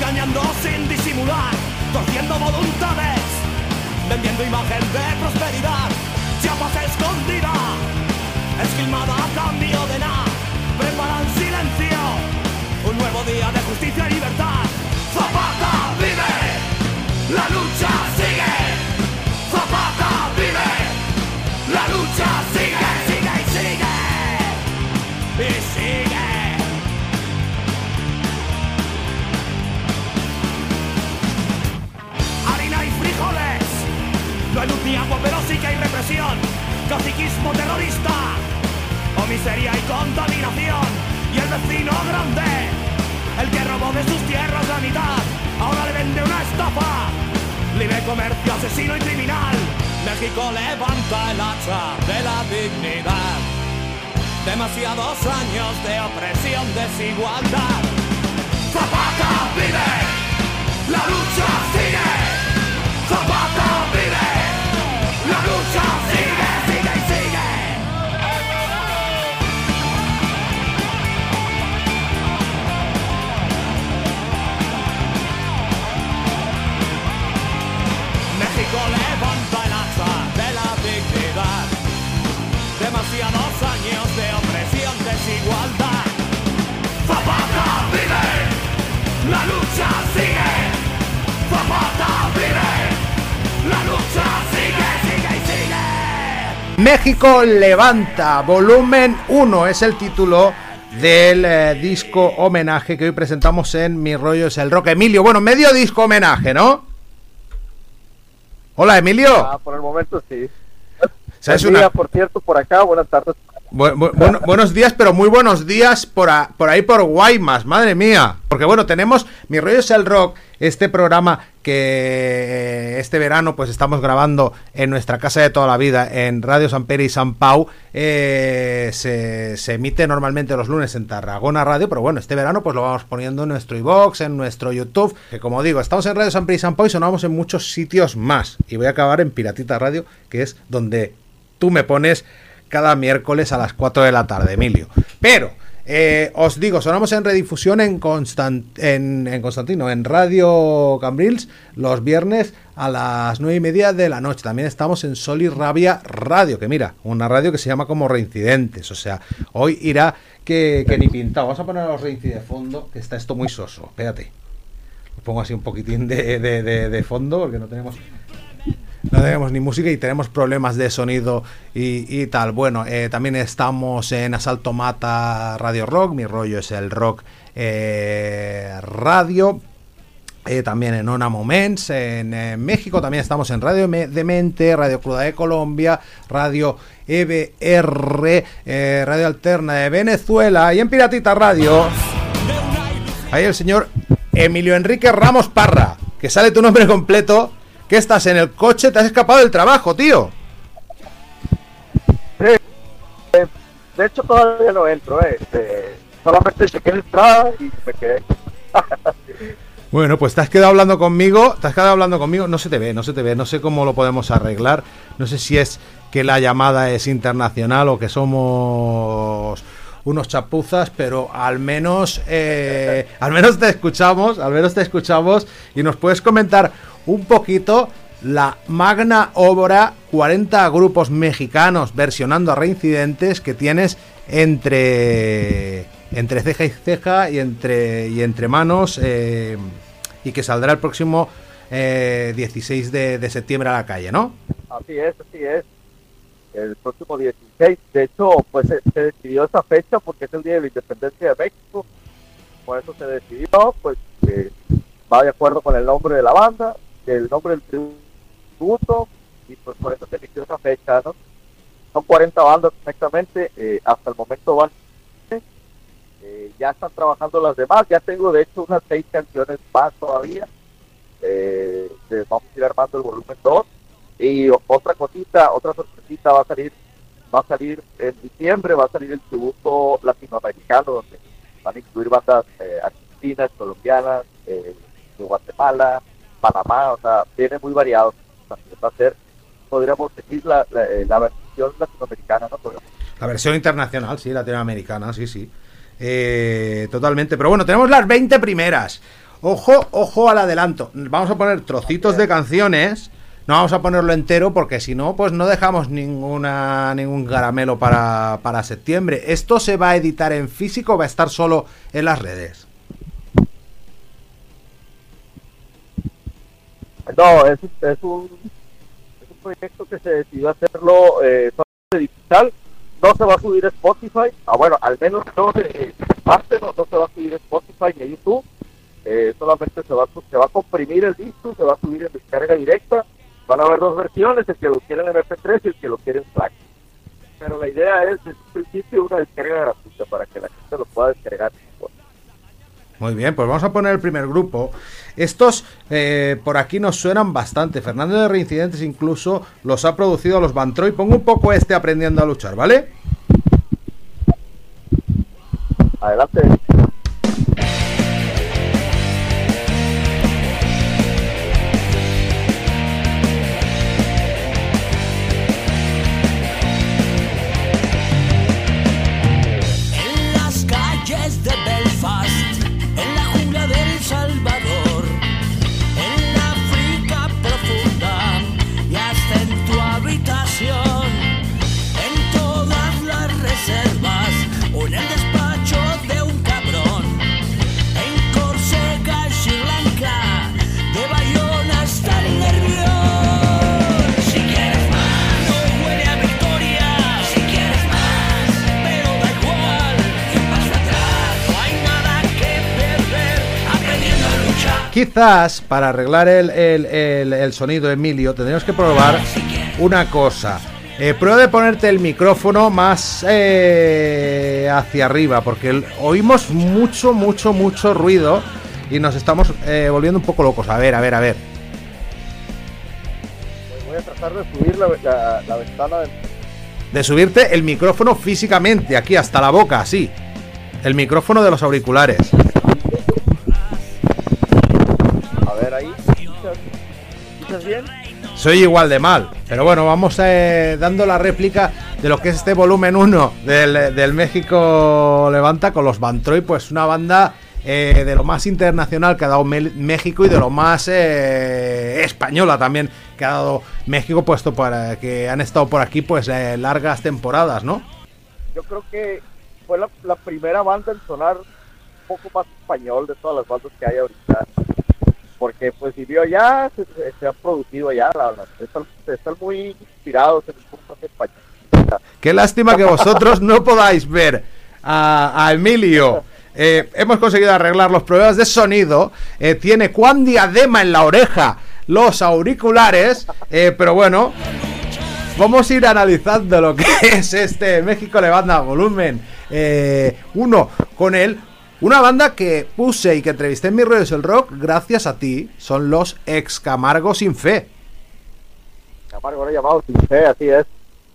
engañando sin disimular, torciendo voluntades, vendiendo imagen de prosperidad. Chiapas escondida, esquilmada a cambio de nada, preparan silencio, un nuevo día de justicia y libertad. Zapata vive, la lucha sigue. Zapata vive, la lucha sigue, sigue y sigue, y sigue. Harina y frijoles, no hay luz ni agua pero sí que hay represión, caciquismo terrorista, o miseria y contaminación. Y el vecino grande, el que robó de sus tierras la mitad, ahora le vende una estafa. Libre comercio, asesino y criminal. México levanta el hacha de la dignidad. Demasiados años de opresión, desigualdad. Zapata vive, la lucha sigue. Zapata vive, la lucha sigue, sigue y sigue. México levanta el hacha de la dignidad. Demasiados años de opresión, desigualdad. Zapata vive, la lucha sigue. Zapata vive, la lucha sigue, sigue y sigue. México levanta, volumen 1 es el título del disco homenaje que hoy presentamos en Mi Rollo es el Rock. Emilio, bueno, medio disco homenaje, ¿no? Hola, Emilio. Por el momento sí. ¿Sabes Buen día, por cierto, por acá, buenas tardes. Buenos días, pero muy buenos días por ahí por Guaymas, madre mía. Porque bueno, tenemos Mi Rollo es el Rock, este programa que este verano pues estamos grabando en nuestra casa de toda la vida, en Radio San Pere y San Pau. Se emite normalmente los lunes en Tarragona Radio, pero bueno, este verano pues lo vamos poniendo en nuestro iVoox, en nuestro YouTube, que como digo, estamos en Radio San Pere y San Pau y sonamos en muchos sitios más. Y voy a acabar en Piratita Radio, que es donde tú me pones cada miércoles a las 4 de la tarde, Emilio. Pero, os digo, sonamos en redifusión en Constantino, en Radio Cambrils, los viernes a las 9:30 de la noche. También estamos en Sol y Rabia Radio, que mira, una radio que se llama como Reincidentes. O sea, hoy irá que ni pintado. Vamos a poner a los Reincidentes de fondo, que está esto muy soso. Espérate. Lo pongo así un poquitín de fondo, porque no tenemos ni música y tenemos problemas de sonido y tal. Bueno, también estamos en Asalto Mata Radio Rock, Mi Rollo es el Rock Radio. También en Ona Moments, en México también estamos en Radio Demente, Radio Cruda de Colombia, Radio EBR, Radio Alterna de Venezuela y en Piratita Radio. Ahí el señor Emilio Enrique Ramos Parra, que sale tu nombre completo. ¿Qué estás en el coche? ¿Te has escapado del trabajo, tío? Sí. De hecho todavía no entro, solamente chequé la entrada y me quedé. Bueno, pues te has quedado hablando conmigo, no se te ve, no sé cómo lo podemos arreglar, no sé si es que la llamada es internacional o que somos unos chapuzas, pero al menos te escuchamos y nos puedes comentar un poquito la magna obra, 40 grupos mexicanos versionando a Reincidentes que tienes entre ceja y ceja y entre manos, y que saldrá el próximo 16 de septiembre a la calle, ¿no? Así es. El próximo 16. De hecho, pues se decidió esa fecha porque es el Día de la Independencia de México. Por eso se decidió, pues va de acuerdo con el nombre de la banda, el nombre del tributo, y pues por eso se eligió esa fecha, ¿no? Son 40 bandas exactamente, hasta el momento van, ya están trabajando las demás, ya tengo de hecho unas 6 canciones más todavía, vamos a ir armando el volumen 2, y otra sorpresita va a salir en diciembre, va a salir el tributo latinoamericano, donde van a incluir bandas argentinas, colombianas, de Guatemala, Panamá, o sea, viene muy variado. También va a ser, podríamos decir, la versión latinoamericana, ¿no? La versión internacional, sí, latinoamericana, sí. Totalmente. Pero bueno, tenemos las 20 primeras. Ojo al adelanto. Vamos a poner trocitos de canciones. No vamos a ponerlo entero porque si no, pues no dejamos ningún caramelo para septiembre. ¿Esto se va a editar en físico o va a estar solo en las redes? No, es un proyecto que se decidió hacerlo solamente digital. No se va a subir a Spotify. Bueno, al menos no parte, no se va a subir a Spotify ni a YouTube. Solamente se va a comprimir el disco, se va a subir en descarga directa. Van a haber dos versiones, el que lo quiere en MP3 y el que lo quiere en FLAC. Pero la idea es, desde un principio, una descarga gratuita para que la gente lo pueda descargar. Muy bien, pues vamos a poner el primer grupo. Estos por aquí nos suenan bastante. Fernando de Reincidentes incluso los ha producido a los Van Troy. Pongo un poco Aprendiendo a luchar, ¿vale? Adelante. Quizás para arreglar el sonido, Emilio, tendríamos que probar una cosa. Prueba de ponerte el micrófono más hacia arriba, porque oímos mucho ruido y nos estamos volviendo un poco locos. A ver. Voy a tratar de subir la ventana. De subirte el micrófono físicamente, aquí hasta la boca, así. El micrófono de los auriculares. Ahí, ¿escuchas bien? Soy igual de mal, pero bueno, vamos dando la réplica de lo que es este volumen 1 del México Levanta con los Van Troy, pues una banda de lo más internacional que ha dado México y de lo más española también que ha dado México, puesto para que han estado por aquí pues largas temporadas, ¿no? Yo creo que fue la primera banda en sonar un poco más español de todas las bandas que hay ahorita. Porque pues vivió allá, se han producido allá, están muy inspirados en el punto español. Qué lástima que vosotros no podáis ver a Emilio. Hemos conseguido arreglar los problemas de sonido. Tiene cuán diadema en la oreja los auriculares, pero bueno, vamos a ir analizando lo que es este México Levanta volumen 1 con él. Una banda que puse y que entrevisté en Mis Rollos el Rock, gracias a ti, son los ex Camargo Sin Fe. Camargo ahora llamado Sin Fe, así es.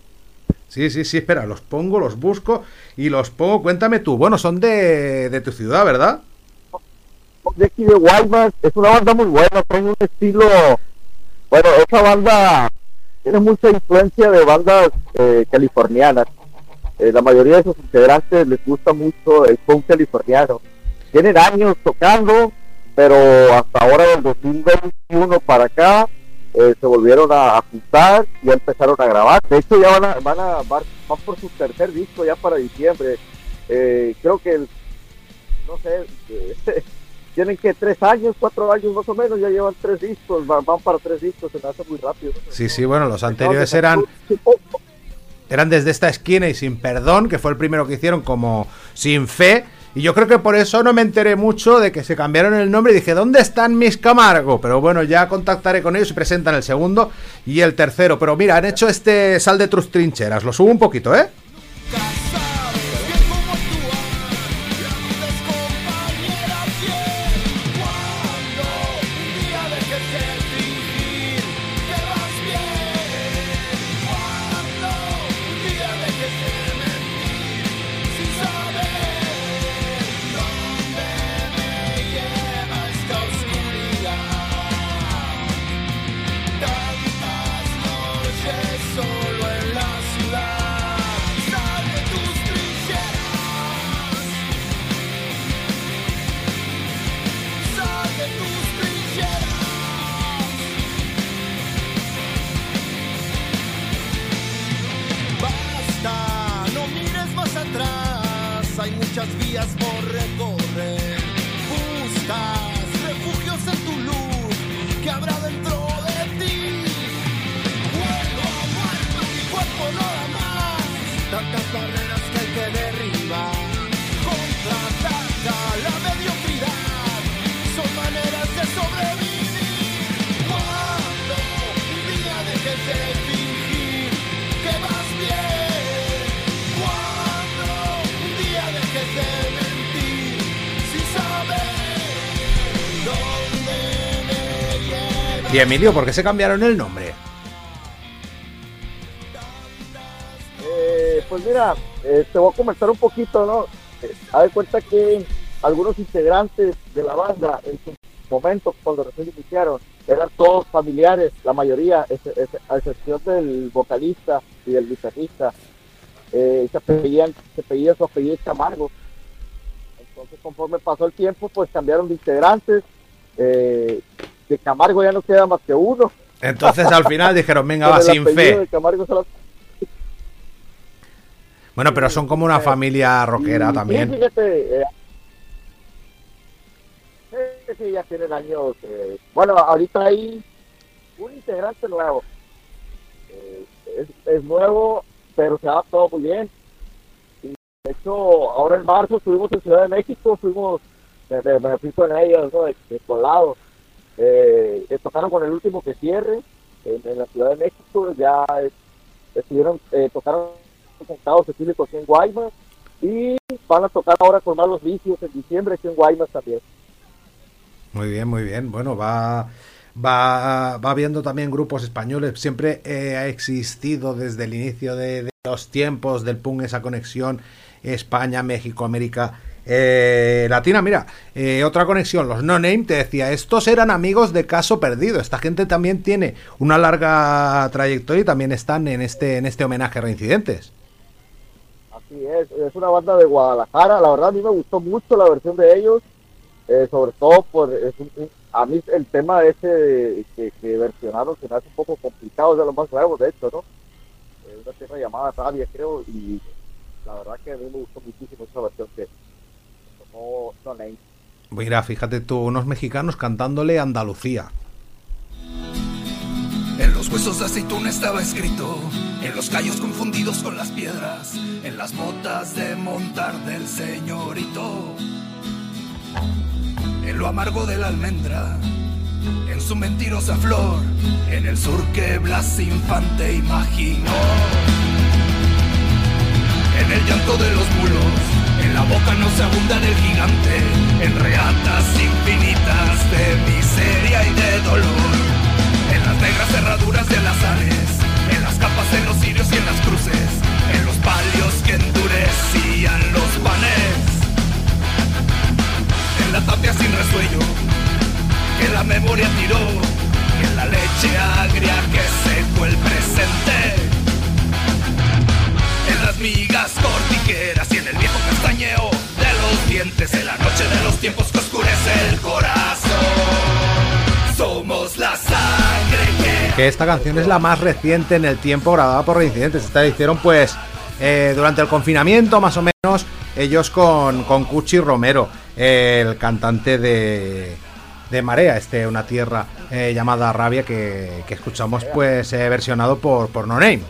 Sí, espera, los busco y los pongo. Cuéntame tú, bueno, son de tu ciudad, ¿verdad? De aquí de Guaymas, es una banda muy buena, son un estilo... Bueno, esa banda tiene mucha influencia de bandas californianas. La mayoría de sus integrantes les gusta mucho el punk californiano. Tienen años tocando, pero hasta ahora del 2021 para acá se volvieron a juntar y ya empezaron a grabar. De hecho ya van por su tercer disco ya para diciembre. Creo que no sé, tienen que 3 años, 4 años más o menos, ya llevan 3 discos, van para 3 discos, se me hace muy rápido. Sí, bueno, los anteriores eran Desde esta esquina y Sin Perdón, que fue el primero que hicieron como Sin Fe, y yo creo que por eso no me enteré mucho de que se cambiaron el nombre y dije, ¿dónde están mis Camargo? Pero bueno, ya contactaré con ellos y presentan el segundo y el tercero. Pero mira, han hecho este Sal de tus trincheras, lo subo un poquito, ¿eh? Solo en la ciudad, sal de tu tantas vías por recorrer. Buscas refugios en tu luz, que habrá dentro de ti. Fuego, muerto, mi cuerpo no da más. Tantas barreras que hay que derribar. Contraataca la mediocridad. Son maneras de sobrevivir. Cuando un día dejes de fingir que vas bien. Cuando un día dejes de mentir sin saber dónde me llevas. Y Emilio, ¿por qué se cambiaron el nombre? Pues mira, te voy a comentar un poquito, ¿no? Haz de cuenta que algunos integrantes de la banda en su momento, cuando recién iniciaron, eran todos familiares, la mayoría, a excepción del vocalista y del guitarrista, se apellían su apellido Camargo. Entonces, conforme pasó el tiempo, pues cambiaron de integrantes. De Camargo ya no queda más que uno. Entonces al final dijeron, venga, va, Con el sin apellido fe. de Camargo solo. Bueno, pero son como una familia rockera Y también. Sí, fíjate, sí, ya tienen años. Bueno, ahorita hay un integrante nuevo. Es nuevo, pero se ha adaptado muy bien. Y de hecho, ahora en marzo estuvimos en Ciudad de México, me fui con ellos, ¿no? de colado. Tocaron con el último que cierre en la Ciudad de México. Ya tocaron con Estado Cecílico aquí en Guaymas y van a tocar ahora con Malos Vicios en diciembre aquí en Guaymas también. Muy bien, muy bien. Bueno, va viendo también grupos españoles. Siempre ha existido desde el inicio de los tiempos del punk esa conexión España, México, América Latina. Mira, otra conexión, los No Name, te decía, estos eran amigos de Caso Perdido. Esta gente también tiene una larga trayectoria y también están en este homenaje a Reincidentes. Así es una banda de Guadalajara. La verdad a mí me gustó mucho la versión de ellos, sobre todo por a mí el tema ese que versionaron se me hace un poco complicado, es de los más nuevos de hecho, ¿no? Una tierra llamada Rabia, creo, y la verdad que a mí me gustó muchísimo esa versión que tomó No Name. Mira, fíjate tú, unos mexicanos cantándole Andalucía. En los huesos de aceituna estaba escrito, en los callos confundidos con las piedras, en las botas de montar del señorito, en lo amargo de la almendra, en su mentirosa flor, en el sur que Blas Infante imaginó, en el llanto de los mulos, en la boca nauseabunda del gigante, en reatas infinitas de miseria y de dolor. En las negras cerraduras de alazanes, en las capas de los cirios y en las cruces, en los palios que endurecían los panes, en la tapia sin resuello que la memoria tiró, en la leche agria que secó el presente, en las migas cortiqueras y en el viejo castañeo de los dientes, en la noche de los tiempos que oscurece el corazón. Somos la sangre que esta canción es la más reciente en el tiempo grabada por Reincidentes. Esta la hicieron pues durante el confinamiento más o menos, ellos con Cuchi Romero, el cantante de Marea, una tierra llamada Rabia que escuchamos pues versionado por No Name.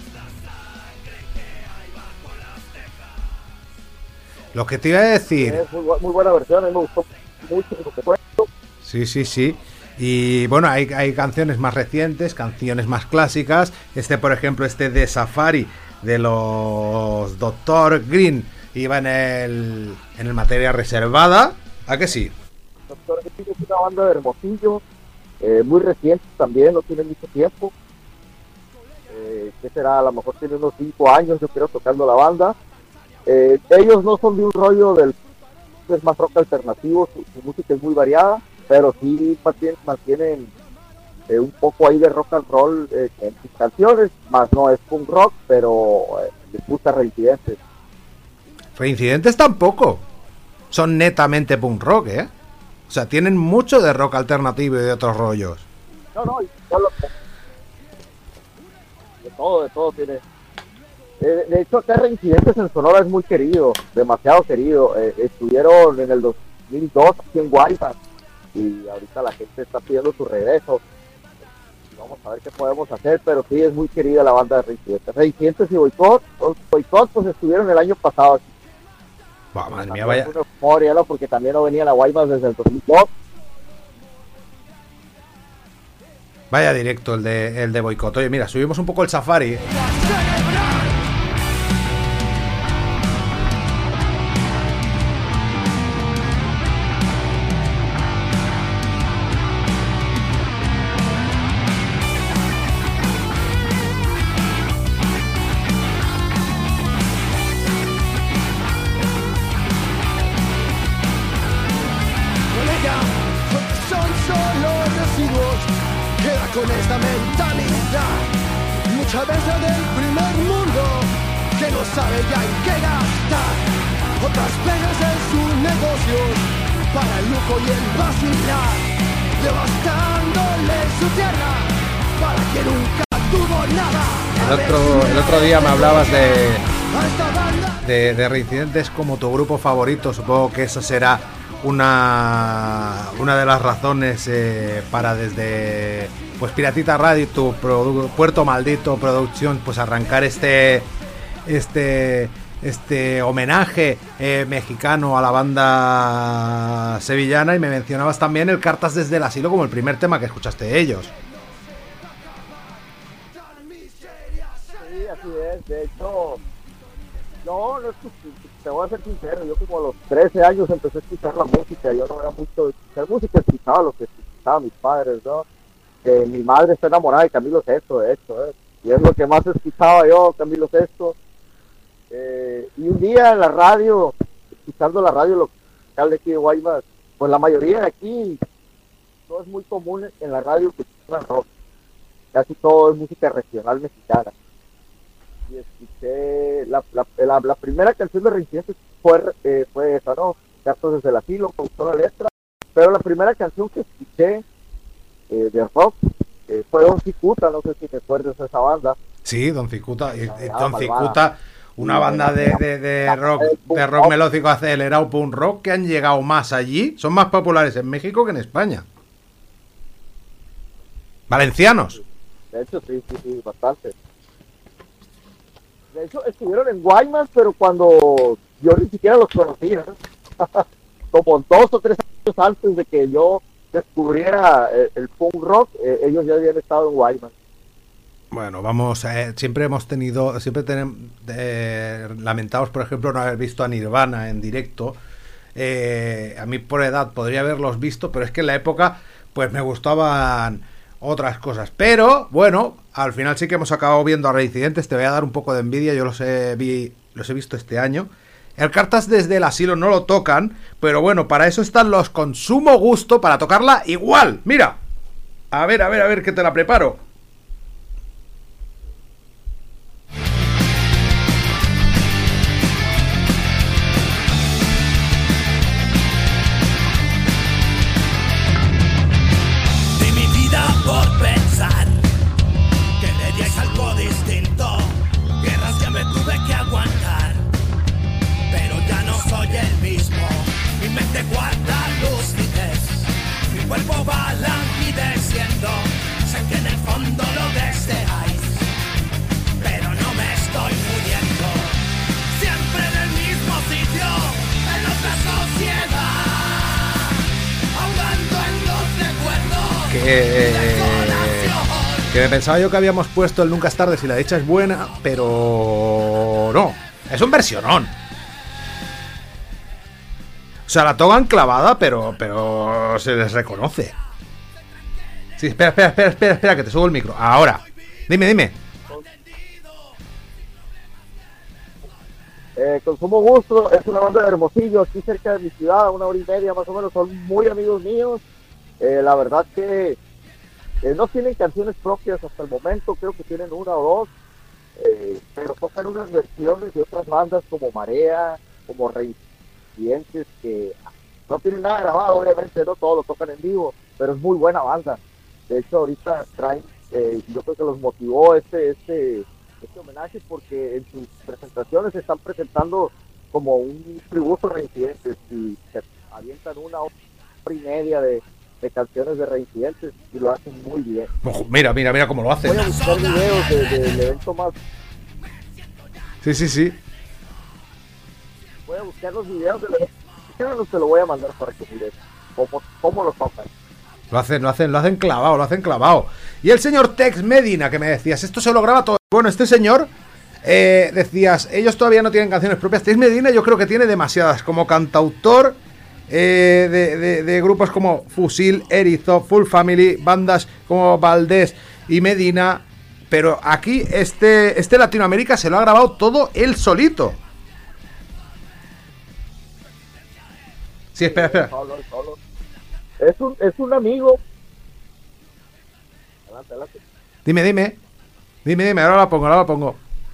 Lo que te iba a decir, Es muy buena versión, a mí me gustó mucho lo que cuento. sí. Y bueno, hay canciones más recientes, canciones más clásicas. Por ejemplo, de Safari de los Dr. Green iba en el materia reservada. ¿A que sí? Dr. Green es una banda de Hermosillo, muy reciente también, no tiene mucho tiempo. ¿Qué será? A lo mejor tiene unos 5 años, yo creo, tocando la banda. Ellos no son de un rollo es más rock alternativo, su música es muy variada, pero sí mantienen un poco ahí de rock and roll en sus canciones, más no es punk rock, pero les gusta Reincidentes. Reincidentes tampoco son netamente punk rock, o sea, tienen mucho de rock alternativo y de otros rollos. No, de todo tiene. De hecho, acá Reincidentes en Sonora es muy querido, demasiado querido. Estuvieron en el 2002 aquí en Guaymas y ahorita la gente está pidiendo su regreso. Vamos a ver qué podemos hacer, pero sí es muy querida la banda de Reincidentes. Reincidentes y Boicot pues estuvieron el año pasado aquí. Bah, madre mía, vaya. Es una euforia, ¿no? Porque también no venían a Guaymas desde el 2002. Vaya directo el de Boicot. Oye, mira, subimos un poco el Safari. Con esta mentalidad, muchas veces del primer mundo, que no sabe ya en qué gastar, otras veces en sus negocios, para el lujo y el vacilar, devastándole su tierra, para que nunca tuvo nada. El otro día me hablabas de Reincidentes como tu grupo favorito. Supongo que esa será una de las razones para desde pues Piratita Radio, tu Puerto Maldito Producción, pues arrancar este homenaje mexicano a la banda sevillana. Y me mencionabas también el Cartas desde el Asilo como el primer tema que escuchaste de ellos. Sí, así es. De hecho, no es que te voy a ser sincero, yo como a los 13 años empecé a escuchar la música. Yo no era mucho de escuchar música, escuchaba lo que escuchaban mis padres, ¿no? Mi madre está enamorada de Camilo Sesto, de hecho, y es lo que más escuchaba yo, Camilo Sesto. Y un día en la radio, escuchando la radio local de aquí de Guaymas, pues la mayoría de aquí no es muy común en la radio que escuchan rock, casi todo es música regional mexicana. Y escuché la primera canción de Reincidentes fue esa, ¿no? Cartas desde el Asilo, me gustó la letra, pero la primera canción que escuché de rock fue Don Cicuta, no sé si te acuerdas de esa banda. Sí, Don Cicuta, Don Cicuta, una banda de rock melódico acelerado, punk rock, que han llegado más allí, son más populares en México que en España. Valencianos. De hecho, sí, bastante. De hecho, estuvieron en Guaymas, pero cuando yo ni siquiera los conocía, como 2 o 3 años antes de que yo descubriera el punk rock, ellos ya habían estado en Guaymas. Bueno, vamos, siempre tenemos, lamentamos, por ejemplo, no haber visto a Nirvana en directo. A mí por edad podría haberlos visto, pero es que en la época pues me gustaban otras cosas. Pero bueno, al final sí que hemos acabado viendo a Reincidentes. Te voy a dar un poco de envidia, yo los he visto este año. El Cartas desde el Asilo no lo tocan, pero bueno, para eso están los Consumo Gusto, para tocarla igual. Mira, a ver que te la preparo. De mi vida por pensar que veríais algo distinto, guerras que me tuve que aguantar, pero ya no soy el mismo. Mi mente guarda lucidez, mi cuerpo va languideciendo. Sé que en el fondo lo deseáis, pero no me estoy muriendo. Siempre en el mismo sitio, en otra sociedad, ahogando en los recuerdos. Que me pensaba yo que habíamos puesto el Nunca es tarde si la dicha es buena, pero no, es un versionón. O sea, la tocan clavada, pero se les reconoce. Sí, espera, que te subo el micro. Ahora, dime. Consumo Gusto es una banda de Hermosillo, aquí cerca de mi ciudad, a 1 hora y media más o menos. Son muy amigos míos. La verdad que no tienen canciones propias hasta el momento, creo que tienen 1 o 2, pero tocan unas versiones de otras bandas como Marea, como Reincidentes, que no tienen nada grabado, obviamente no todo lo tocan en vivo, pero es muy buena banda. De hecho ahorita traen, yo creo que los motivó este de homenaje porque en sus presentaciones se están presentando como un tributo a Reincidentes y se avientan 1 hora y media de canciones de Reincidentes y lo hacen muy bien. Ojo, mira cómo lo hacen. Voy a buscar videos del evento más. Sí. Voy a buscar los videos del evento. No te lo voy a mandar para que mires cómo lo tocan. Lo hacen clavado. Y el señor Tex Medina, que me decías, esto se lo graba todo. Bueno, este señor, decías, ellos todavía no tienen canciones propias. Tex Medina yo creo que tiene demasiadas, como cantautor de grupos como Fusil, Erizo, Full Family, bandas como Valdés y Medina. Pero aquí este Latinoamérica se lo ha grabado todo él solito. Sí, espera. Solo. Es un amigo. Adelante. Dime, ahora la pongo.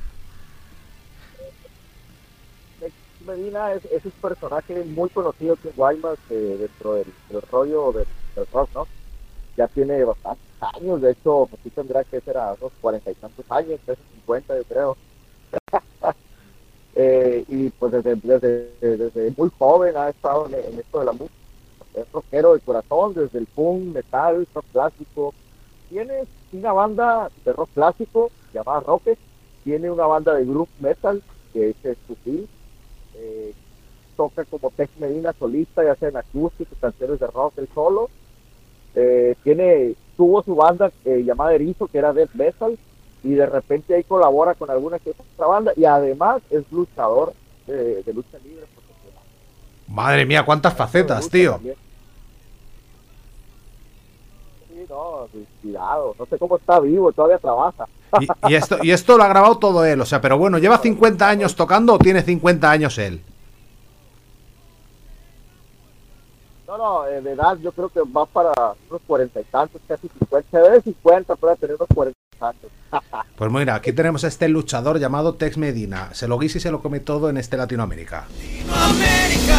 Medina es un personaje muy conocido aquí en Guaymas dentro del rollo del rock, ¿no? Ya tiene bastantes años, de hecho, pues sí tendrá que ser a unos 40 y tantos años, casi 50 yo creo. Y pues desde muy joven ha estado en esto de la música. Es rockero de corazón, desde el punk, metal, rock clásico. Tiene una banda de rock clásico llamada Rocket, tiene una banda de groove metal que es Fusil. Toca como Tex Medina solista, ya sea en acústico, canciones de rock, el solo. Tuvo su banda llamada Erizo, que era death metal, y de repente ahí colabora con alguna que otra banda, y además es luchador de lucha libre profesional. Madre mía, cuántas facetas, tío. También. Sí, no, cuidado, no sé cómo está vivo, todavía trabaja. Y esto lo ha grabado todo él, o sea, pero bueno, ¿lleva 50 años tocando o tiene 50 años él? No, de edad yo creo que va para unos 40 y tantos, casi 50, se ve de 50, para tener unos 40 años. Pues mira, aquí tenemos a este luchador llamado Tex Medina, se lo guisa y se lo come todo en este Latinoamérica. Latinoamérica,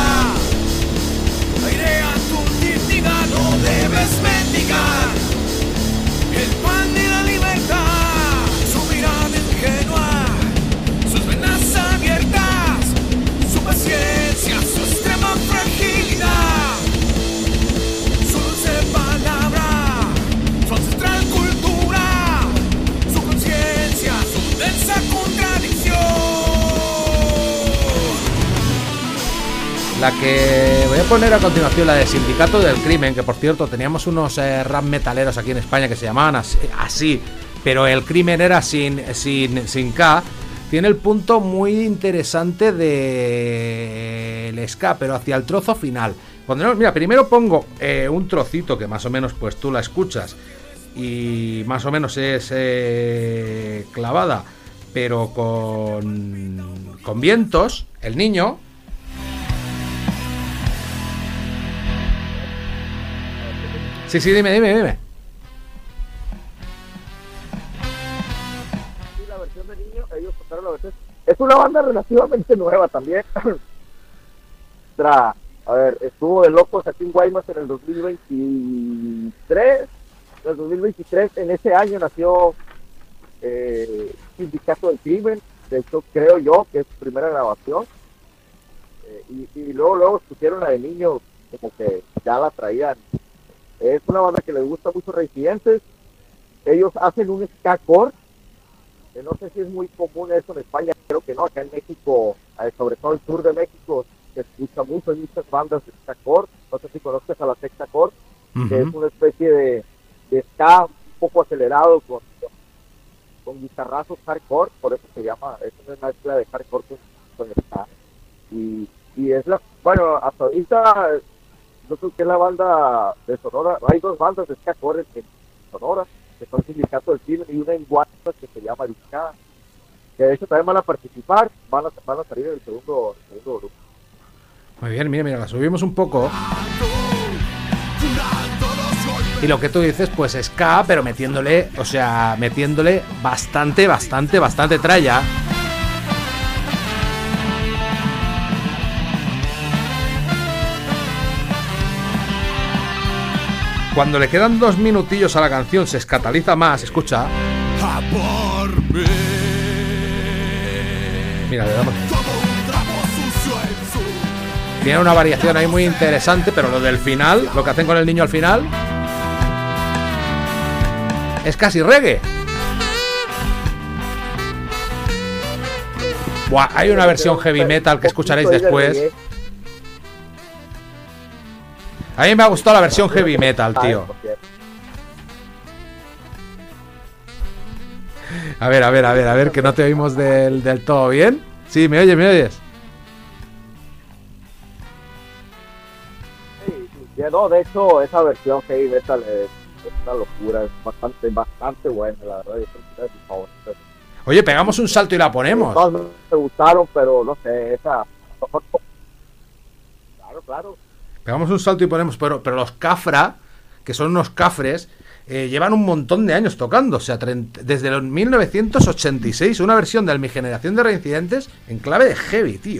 airea tu dignidad, no debes mendigar el pan de la libertad, su mirada ingenua, sus venas abiertas, su paciencia, su extrema fragilidad, su dulce palabra, su ancestral cultura, su conciencia, su densa contradicción. La que voy a poner a continuación, la de Sindicato del Crimen, que por cierto teníamos unos rap metaleros aquí en España que se llamaban así, pero el crimen era sin K. Tiene el punto muy interesante del ska, pero hacia el trozo final. Mira, primero pongo un trocito que más o menos pues tú la escuchas y más o menos es clavada, pero con vientos, el niño. Sí, dime. Sí, la versión de niño, ellos tocaron la versión. Es una banda relativamente nueva también. Estuvo de locos aquí en Guaymas en el 2023. En el 2023, en ese año nació Sindicato del Crimen. De hecho, creo yo que es su primera grabación. Y luego pusieron la de niño, como que ya la traían. Es una banda que les gusta mucho Reincidentes. Ellos hacen un ska core. No sé si es muy común eso en España, creo que no. Acá en México, sobre todo el sur de México, se escucha mucho, hay muchas bandas de ska core. No sé si conozcas a la secta core, que es una especie de ska un poco acelerado con guitarrazos hardcore, por eso se llama, es una mezcla de hardcore con ska. Y es bueno, hasta ahorita yo creo que es la banda de Sonora. Hay dos bandas de ska core en Sonora, que son Sindicato del Crimen, y una en Guaymas que se llama Discada, que de hecho también van a participar, van a salir en el segundo grupo. Muy bien, mira, la subimos un poco. Y lo que tú dices, pues ska, pero metiéndole bastante tralla. Cuando le quedan 2 minutillos a la canción se escataliza más, escucha. A por mí. Mira, le damos. como un trapo sucio en su. Tiene una variación ahí muy interesante, pero lo del final, lo que hacen con el niño al final, es casi reggae. Buah, hay una versión heavy metal que escucharéis después. A mí me ha gustado la versión heavy metal, tío. A ver, que no te oímos del todo bien. Sí, ¿me oyes? Sí, no, de hecho, esa versión heavy metal es una locura, es bastante buena, la verdad. Yo creo que es mi favorita. Oye, pegamos un salto y la ponemos. Todas me gustaron, pero no sé, esa. Claro. Pegamos un salto y ponemos, pero los Cafra, que son unos cafres, llevan un montón de años tocando, o sea, desde los 1986, una versión de Mi Generación de Reincidentes en clave de heavy, tío.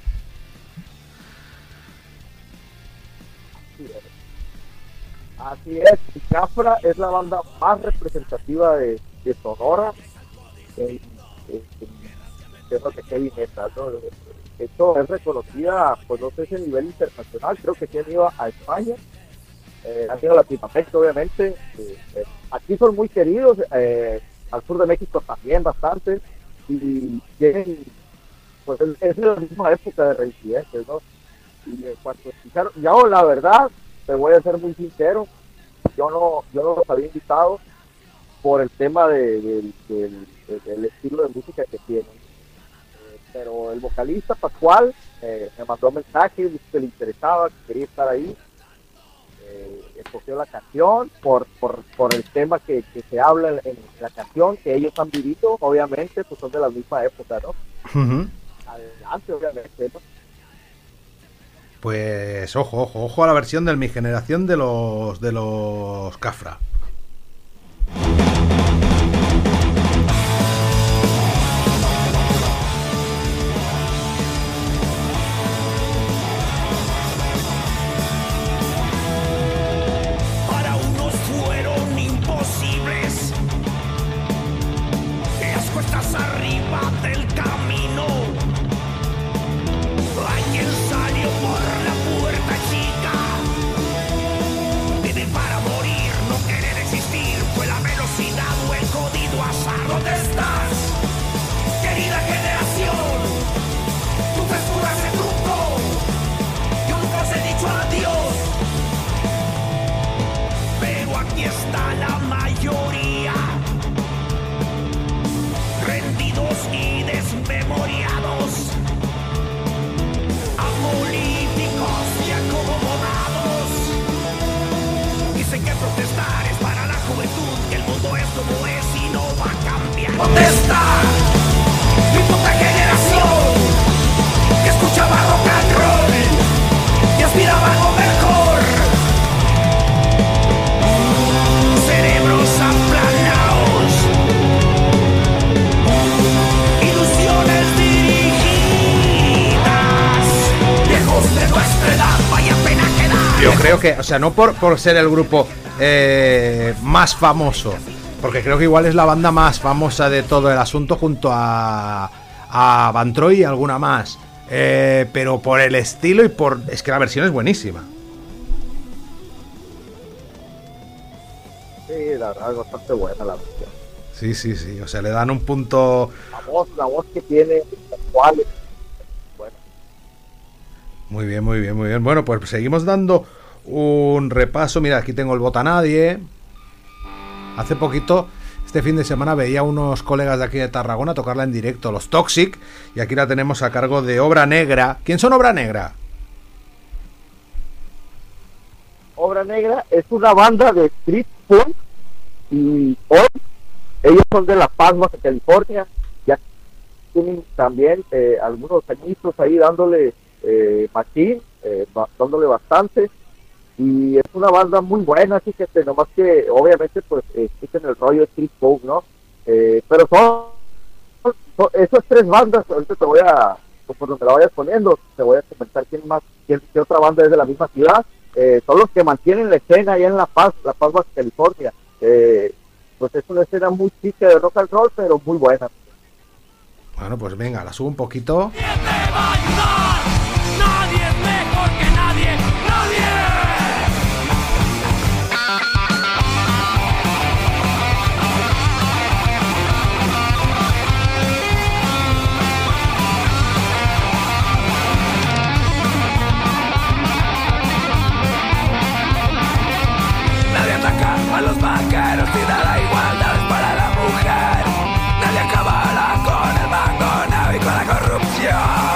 Así es, Cafra es la banda más representativa de Sonora en temas de heavy metal, ¿no? Esto es reconocida, pues no sé si a nivel internacional, creo que sí han ido a España, han ido a Latinoamérica, obviamente. Aquí son muy queridos, al sur de México también bastante, y tienen, pues es de la misma época de Reincidentes, ¿no? Y en cuanto escucharon, yo la verdad, te voy a ser muy sincero, yo no los había invitado por el tema del estilo de música que tienen. Pero el vocalista Pascual me mandó un mensaje, dijo que le interesaba, que quería estar ahí. Escogió la canción por el tema que se habla en la canción, que ellos han vivido, obviamente, pues son de la misma época, ¿no? Uh-huh. Adelante, obviamente, ¿no? Pues ojo a la versión de Mi Generación de los Cafra. Para unos fueron imposibles las cuestas arriba del camino. Hay quien salió por la puerta chica. Vivir para morir, no querer existir, fue la velocidad o el jodido azar. ¿Dónde estás, querida generación? Tu frescura se truncó, yo nunca os he dicho adiós. Pero aquí está la mayoría, rendidos y desmemoriados, apolíticos y acomodados. Dicen que protestar es para la juventud, que el mundo es como es y no va a cambiar. ¿Dónde está mi puta generación que escuchaba rock and roll y aspiraba a algo mejor? Cerebros aplanados, ilusiones dirigidas, viejos de nuestra edad, vaya pena quedar. Yo creo que, o sea, no por ser el grupo más famoso, porque creo que igual es la banda más famosa de todo el asunto junto a Van Troy y alguna más, pero por el estilo y es que la versión es buenísima. Sí, la verdad es bastante buena la versión. Sí, o sea, le dan un punto. La voz que tiene Pascual es buena. Muy bien. Bueno, pues seguimos dando un repaso. Mira, aquí tengo el Botanadie. Hace poquito, este fin de semana, veía a unos colegas de aquí de Tarragona tocarla en directo, los Toxic, y aquí la tenemos a cargo de Obra Negra. ¿Quién son Obra Negra? Obra Negra es una banda de street punk y hoy ellos son de La Paz, Baja California. Ya tienen también algunos añitos ahí dándole machín, dándole bastante, y es una banda muy buena, fíjate, nomás que obviamente pues existen el rollo street punk, ¿no? Pero son esas tres bandas. Ahorita te voy a, por donde la vayas poniendo, te voy a comentar qué otra banda es de la misma ciudad. Son los que mantienen la escena allá en La Paz, Baja California. Pues es una escena muy chica de rock and roll, pero muy buena. Bueno, pues venga, la subo un poquito. ¿Quién te va a ayudar? Nadie es mejor que nadie, nadie. Nadie ataca a los vaqueros y da la igualdad es para la mujer. Nadie acabará con el mangoneo y con la corrupción.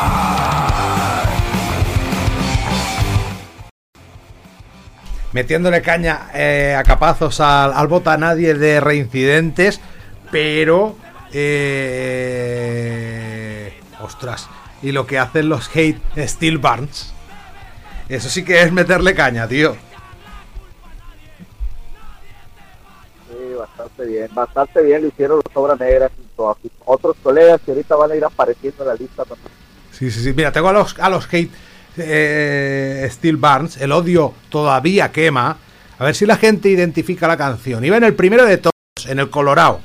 Metiéndole caña a capazos al Vota Nadie de Reincidentes, pero ostras, y lo que hacen los Hate Steel Barns, eso sí que es meterle caña, tío. Bastante bien lo hicieron los Obra Negra junto a sus otros colegas que ahorita van a ir apareciendo en la lista también. Sí, mira, tengo a los Hate Steel Barns, El odio todavía quema. A ver si la gente identifica la canción. Iba en el primero de todos, en el Colorado.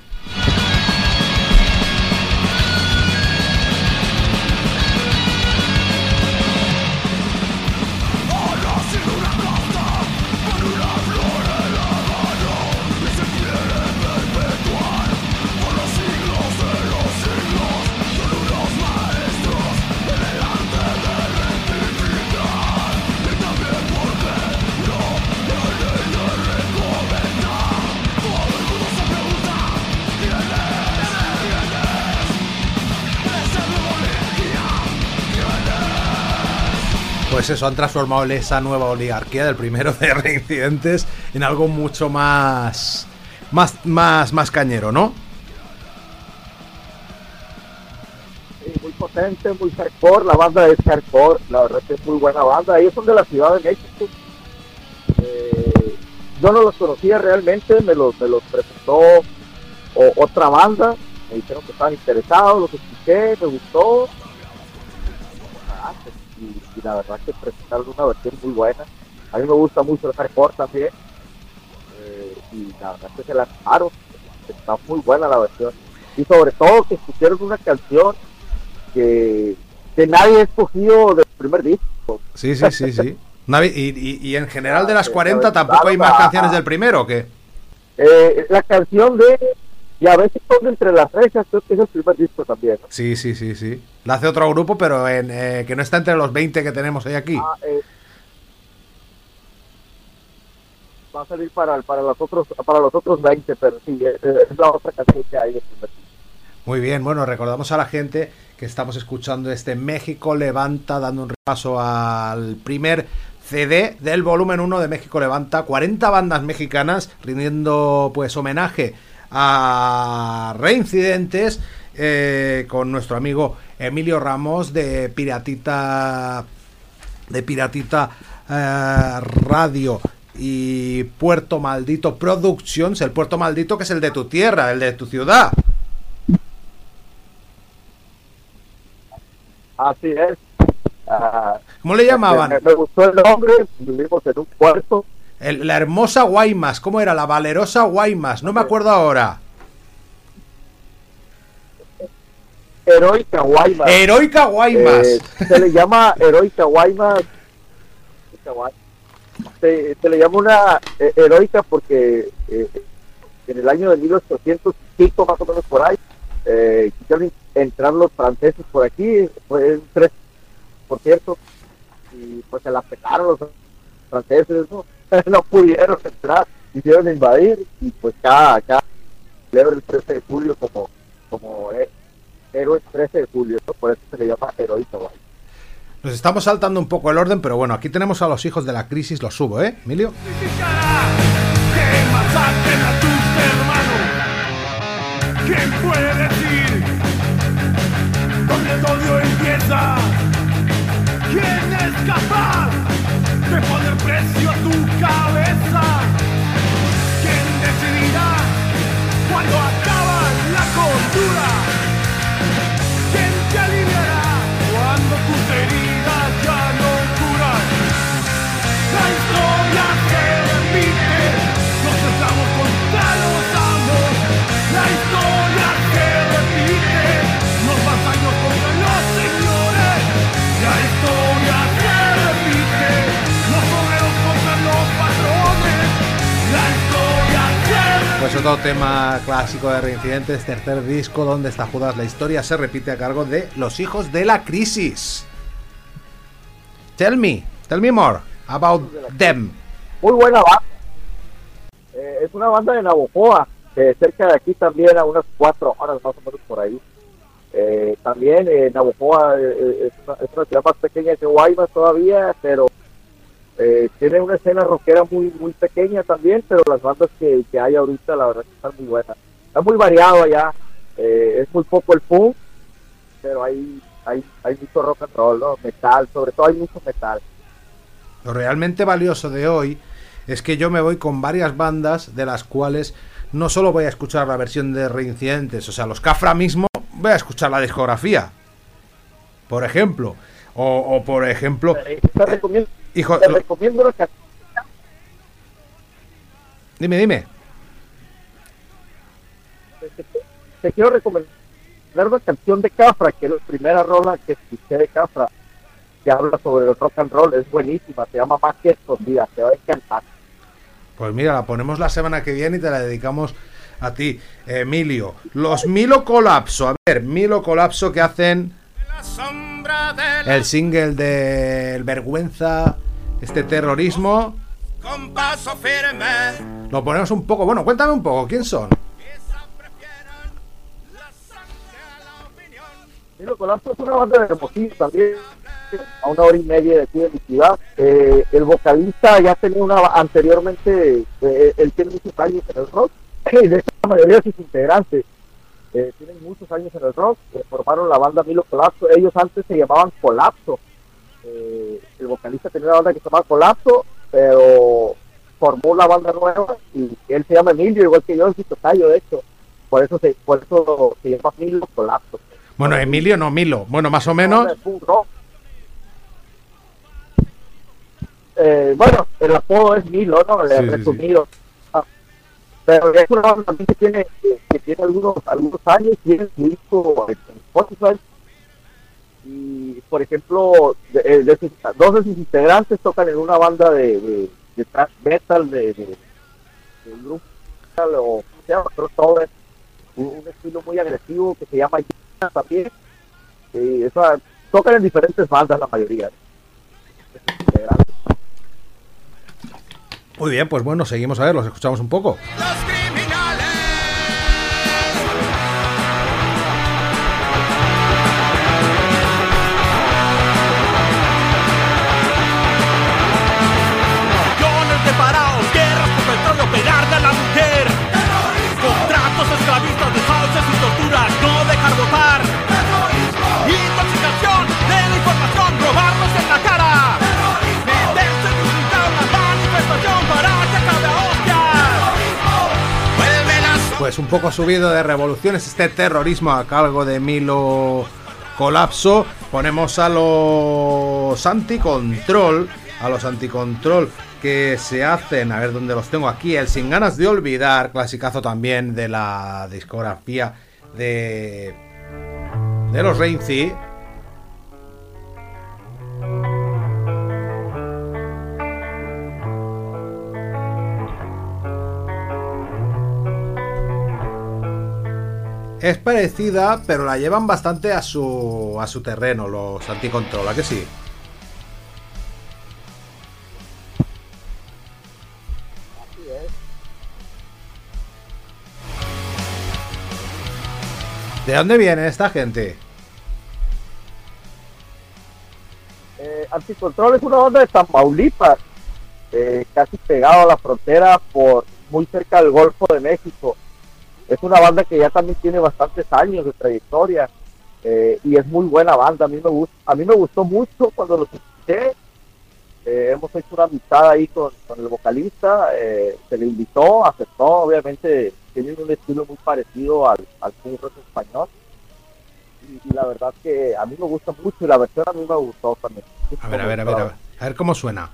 Pues eso, han transformado esa nueva oligarquía del primero de Reincidentes en algo mucho más cañero, ¿no? Sí, muy potente, muy hardcore, la banda es hardcore, la verdad que es muy buena banda. Ellos son de la Ciudad de México. Yo no los conocía realmente, me los presentó otra banda, me dijeron que estaban interesados, los escuché, me gustó. Y la verdad que presentaron una versión muy buena. A mí me gusta mucho el hardcore también, y la verdad que se la armaron, está muy buena la versión, y sobre todo que escucharon una canción que nadie ha escogido del primer disco. Sí. Y en general de las 40 tampoco hay más canciones del primero, ¿o qué? La canción de Y a veces son entre las rechas, creo que es el primer disco también, ¿no? Sí. La hace otro grupo, pero que no está entre los 20 que tenemos hoy aquí. Va a salir para los otros 20, pero sí, es la otra canción que hay en el primer disco. Muy bien, bueno, recordamos a la gente que estamos escuchando México Levanta, dando un repaso al primer CD del volumen 1 de México Levanta, 40 bandas mexicanas rindiendo pues homenaje a Reincidentes, con nuestro amigo Emilio Ramos de Piratita Radio y Puerto Maldito Productions, el Puerto Maldito que es el de tu tierra, el de tu ciudad. Así es. ¿Cómo le llamaban? Me gustó el nombre, vivimos en un puerto. La hermosa Guaymas, ¿cómo era? La valerosa Guaymas, no me acuerdo ahora. Heroica Guaymas. Heroica Guaymas. Se le llama Heroica Guaymas. Se le llama una heroica porque en el año de 1805, más o menos por ahí, quisieron entrar los franceses por aquí, fue un 3, por cierto, y pues se la pegaron los franceses, ¿no? No pudieron entrar, quisieron invadir, y pues cada celebra el 13 de julio como héroe 13 de julio, ¿no? Por eso se le llama Heroica Guaymas. Nos estamos saltando un poco el orden, pero bueno, aquí tenemos a los hijos de la crisis, los subo, Emilio. Que masacren a tus hermanos. ¿Quién puede decir dónde el odio empieza? ¿Quién es capaz de poner precio a tu cabeza? ¿Quién decidirá cuando acaba la cordura? ¿Quién te aliviará cuando tus heridas ya no curan? La historia se repite, nos estamos contra los amos. La historia se repite, nos vas a Pues otro tema clásico de Reincidentes, tercer disco, ¿Dónde está Judas? La historia se repite a cargo de Los Hijos de la Crisis. Tell me more about them. Muy buena banda. Es una banda de Navojoa, cerca de aquí también, a unas 4 horas más o menos por ahí. También Navojoa es una ciudad más pequeña que Guaymas todavía, pero tiene una escena rockera muy pequeña también, pero las bandas que hay ahorita la verdad que están muy buenas. Está muy variado allá, es muy poco el punk, pero hay mucho rock and roll, ¿no? Metal, sobre todo hay mucho metal. Lo realmente valioso de hoy es que yo me voy con varias bandas de las cuales no solo voy a escuchar la versión de Reincidentes, o sea, los Cafra mismo, voy a escuchar la discografía, por ejemplo, o por ejemplo... Te recomiendo una canción. Dime. Te quiero recomendar una canción de Cafra, que es la primera rola que escuché de Cafra, que habla sobre el rock and roll, es buenísima, se llama Más que Escondida, te va a encantar. Pues mira, la ponemos la semana que viene y te la dedicamos a ti, Emilio. Los Milo Colapso, a ver, Milo Colapso, que hacen el single de El Vergüenza, este terrorismo. Con paso firme. Lo ponemos un poco, bueno, cuéntame un poco, ¿quién son? Milo Colapso es una banda de Hermosillo también, a 1 hora y media de aquí de mi ciudad. El vocalista ya tenía anteriormente, él tiene muchos años en el rock, y de hecho la mayoría de sus integrantes tienen muchos años en el rock, formaron la banda Milo Colapso. Ellos antes se llamaban Colapso, el vocalista tenía una banda que se llamaba Colapso, pero formó la banda nueva y él se llama Emilio, igual que yo, es mi tocayo de hecho, por eso se llama Milo Colapso. Bueno, Emilio no Milo, bueno, más o menos. Bueno, el apodo es Milo, ¿no? Le resumido. Sí. Pero es una banda también que tiene algunos años, tiene su disco en Spotify. Y, por ejemplo, dos de sus integrantes tocan en una banda de thrash metal, de grupo metal, o sea, crossover, un estilo muy agresivo que se llama también. Tocan en diferentes bandas la mayoría. Muy bien, pues bueno, seguimos a ver, los escuchamos un poco. Los criminales. Millones de parados, guerras por petróleo, pegarle a la mujer. Contratos esclavistas de sauces y torturas, no dejar votar. Intoxicación de la información, robarnos en la cara. Meterse en una manifestación para que acabe a hostias. Pues un poco subido de revoluciones este terrorismo a cargo de Milo Colapso. Ponemos a los Anticontrol, que se hacen, a ver dónde los tengo aquí, el Sin Ganas de Olvidar, clasicazo también de la discografía de los Reinci. Es parecida, pero la llevan bastante a su terreno los Anticontrol, ¿a que sí? ¿De dónde viene esta gente? Anticontrol es una banda de Tamaulipas, casi pegado a la frontera, muy cerca del Golfo de México. Es una banda que ya también tiene bastantes años de trayectoria, y es muy buena banda. A mí me gustó mucho cuando los escuché. Hemos hecho una amistad ahí con el vocalista, se le invitó, aceptó. Obviamente tienen un estilo muy parecido al punk rock español, y la verdad que a mí me gusta mucho, y la versión a mí me gustó también. A ver cómo suena.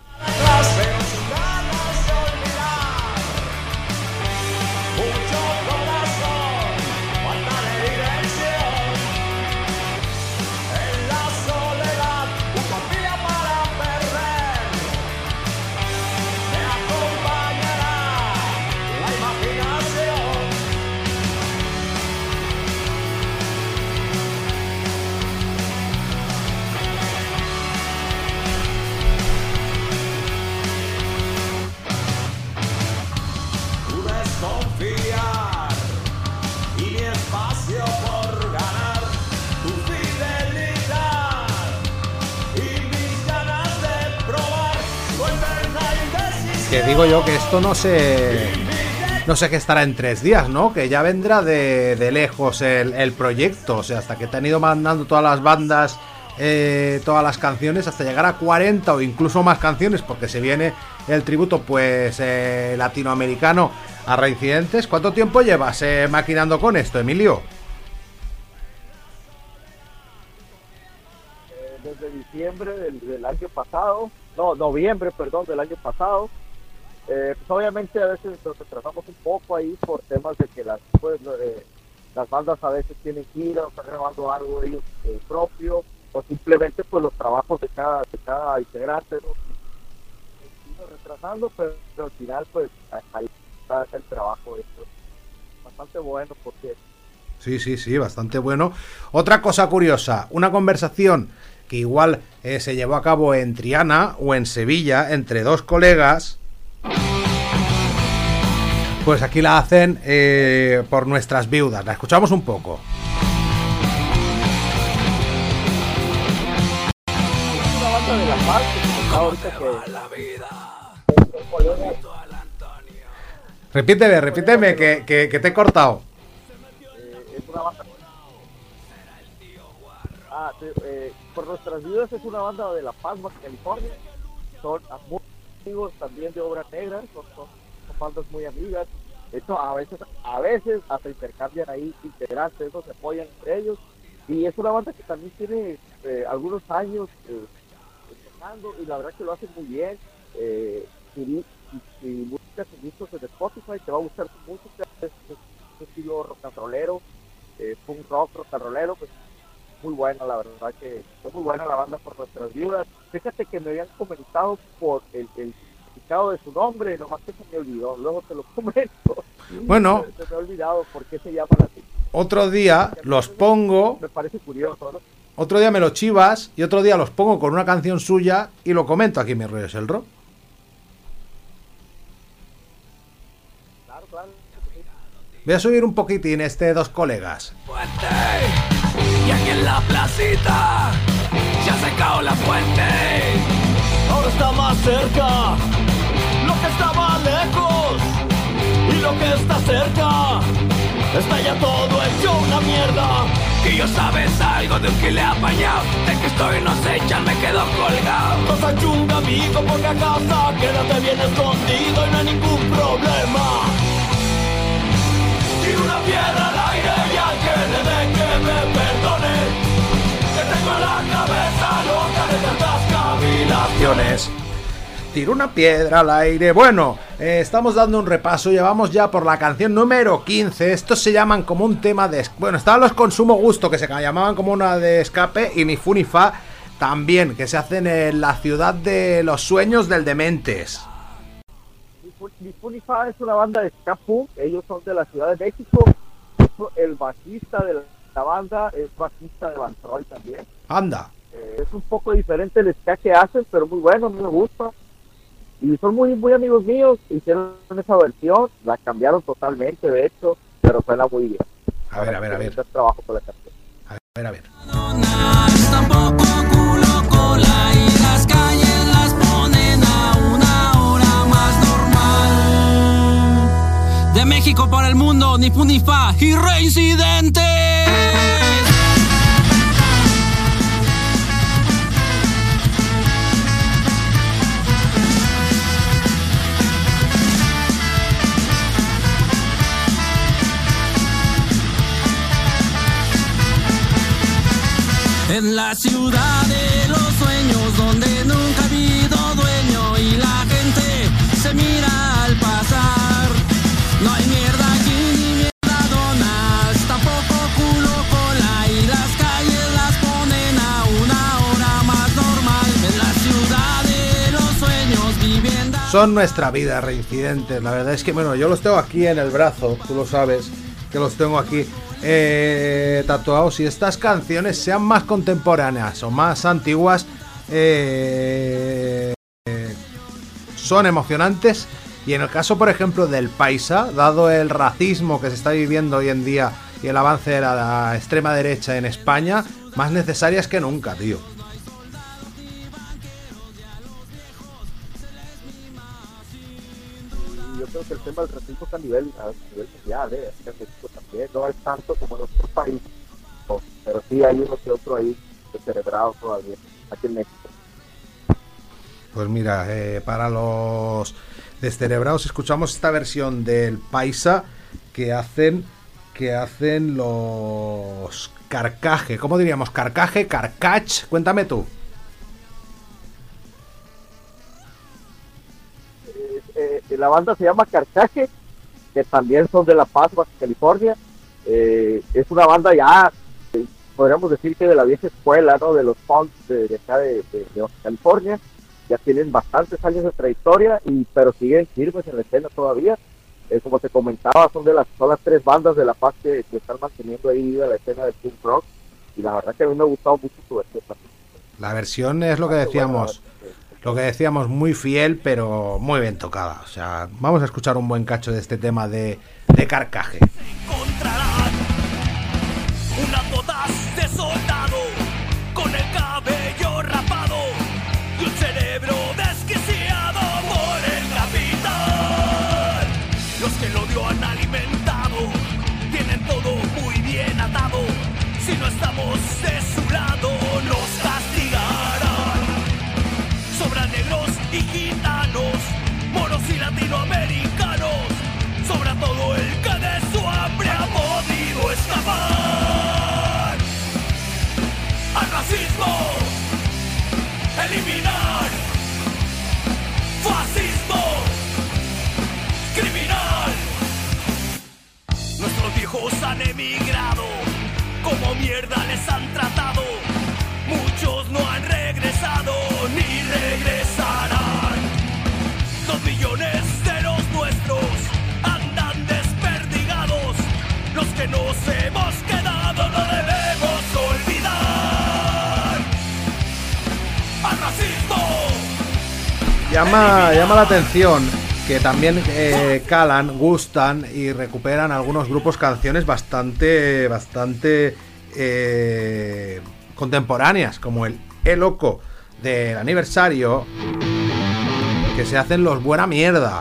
Que digo yo que esto no sé qué estará en 3 días, ¿no? Que ya vendrá de lejos el proyecto. O sea, hasta que te han ido mandando todas las bandas, todas las canciones, hasta llegar a 40 o incluso más canciones, porque se viene el tributo, pues, latinoamericano a Reincidentes. ¿Cuánto tiempo llevas maquinando con esto, Emilio? Desde diciembre del año pasado, no, noviembre, perdón, del año pasado. Pues obviamente a veces nos retrasamos un poco ahí por temas de que las bandas a veces tienen gira o están grabando algo de ellos propio, o simplemente pues los trabajos de cada integrante, ¿no? Retrasando, pero al final pues ahí está el trabajo, esto bastante bueno porque Sí, bastante bueno. Otra cosa curiosa, una conversación que igual se llevó a cabo en Triana o en Sevilla entre dos colegas. Pues aquí la hacen por nuestras viudas. La escuchamos un poco. una banda de La Paz que ahorita Repíteme que te he cortado. es una banda por nuestras viudas, es una banda de La Paz, Baja California. Son muy amigos también de Obras Negras, son bandas muy amigas. De hecho, a veces hasta intercambian ahí integrantes, ¿no? Se apoyan entre ellos. Y es una banda que también tiene algunos años tocando, y la verdad que lo hacen muy bien. Si buscas gustos en Spotify, te va a gustar su música. Es estilo rock and rollero, punk rock and rollero, pues muy buena, la verdad que es muy buena la banda por nuestras viudas. Fíjate que me habían comentado por el significado de su nombre, nomás que se me olvidó, luego te lo comento. Bueno, se me ha olvidado por qué se llama así. Otro día los pongo, Me parece curioso, ¿no? otro día me lo chivas y otro día los pongo con una canción suya y lo comento aquí en Mis Rollos el Rock. Claro. Voy a subir un poquitín dos colegas. Fuente, y aquí en la placita se ha secado la fuente. Ahora está más cerca lo que estaba lejos, y lo que está cerca está ya todo hecho una mierda. Que yo sabes algo de un que le ha apañado, de que estoy no se echan, me quedo colgado. Cosa chunga, amigo, porque a casa quédate bien escondido y no hay ningún problema. Tiro una piedra al aire y al que le dé que me perdone, que tengo la cabeza loca de tantas cavilaciones. Tiro una piedra al aire. Bueno, estamos dando un repaso. Llevamos ya por la canción número 15. Estos se llaman como un tema de... Bueno, estaban los Consumo Gusto, que se llamaban como una de escape, y Ni Fu Ni Fa también, que se hacen en la ciudad de los sueños del Dementes. Ni Fu Ni Fa es una banda de ska punk, ellos son de la Ciudad de México. El bajista de la banda es bajista de Van Troy también. Anda. Es un poco diferente el ska que hacen, pero muy bueno, me gusta. Y son muy amigos míos, hicieron esa versión, la cambiaron totalmente, de hecho, pero suena muy bien. A ver. Trabajo con la canción. A ver. Tampoco culo cola, y las calles las ponen a una hora más normal. De México para el mundo, Ni Fu Ni Fa y Reincidentes. En la ciudad de los sueños, donde nunca ha habido dueño y la gente se mira al pasar. No hay mierda aquí ni mierda donas, tampoco culo cola, y las calles las ponen a una hora más normal. En la ciudad de los sueños, vivienda. Son nuestra vida, Reincidentes. La verdad es que, bueno, yo los tengo aquí en el brazo, tú lo sabes, que los tengo aquí tatuados, y estas canciones, sean más contemporáneas o más antiguas, son emocionantes. Y en el caso, por ejemplo, del Paisa, dado el racismo que se está viviendo hoy en día y el avance de la extrema derecha en España, más necesarias que nunca, tío. tema del racismo a nivel mundial, aquí en México también, no es tanto como en otros países, no, pero sí hay uno que otro ahí descerebrado todavía, aquí en México. Pues mira, para los descerebrados escuchamos esta versión del Paisa que hacen los Carcaje. ¿Cómo diríamos? Carcaje, Carcach, cuéntame tú. La banda se llama Carcaje, que también son de La Paz, Baja California. Es una banda ya, podríamos decir que de la vieja escuela, ¿no? De los punks de acá de Baja California. Ya tienen bastantes años de trayectoria, pero siguen firmes en la escena todavía. Como te comentaba, son las 3 bandas de La Paz que están manteniendo ahí viva la escena del punk rock. Y la verdad que a mí me ha gustado mucho su versión. La versión es lo que decíamos. Lo que decíamos, muy fiel, pero muy bien tocada. O sea, vamos a escuchar un buen cacho de este tema de Carcaje. Encontrarán unas botas de soldado con el cabello rapado y un cerebro desquiciado por el capitán. Los que el odio han alimentado tienen todo muy bien atado. Si no estamos de su lado, nos castigarán. Sobran negros y gitanos, moros y latinoamericanos. Sobra todo el que de su hambre ha podido escapar. Al racismo, eliminar. Fascismo, criminal. Nuestros viejos han emigrado, como mierda les han tratado. Muchos no han regresado ni regresarán. 2 millones de los nuestros andan desperdigados. Los que nos hemos quedado no debemos olvidar. Al racismo. Llama la atención que también gustan y recuperan algunos grupos canciones bastante contemporáneas, como el Loco del aniversario, que se hacen los Buena Mierda.